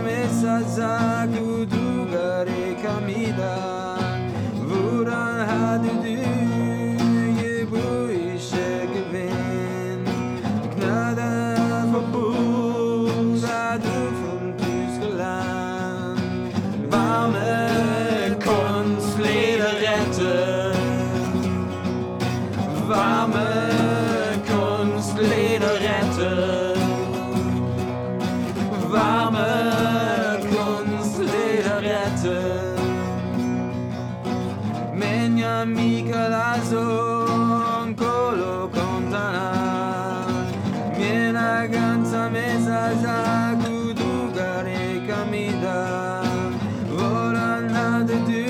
mesa zaku dugare kamida Woran hade du Jebuische gewinn Gnade verbuda du vom Tyskland Warme Kunstlederette Warme Kunstlederette Warme Kunstlederette Menja Michelazzo Colo Contana Miena ganza mesa zaku dugare kamida Woran hade du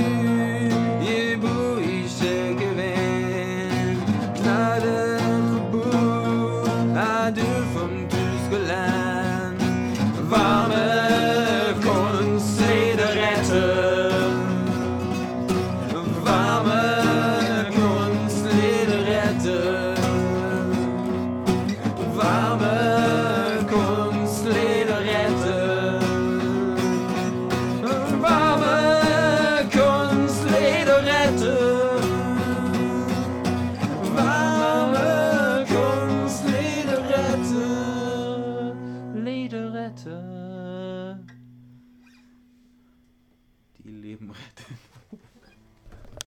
Jebuische gewinn Gnade verbuda du vom Tyskland Warme Kunstlederette Warme Kunstlederette Warme Kunstlederette Warme Kunstlederette Warme Kunstlederette Lederette die Leben rettet.